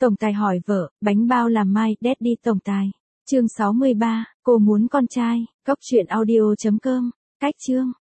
Tổng tài hỏi vợ, bánh bao làm mai, Daddy tổng tài. Chương 63, cô muốn con trai. Cốc truyện audio.com. Cách chương.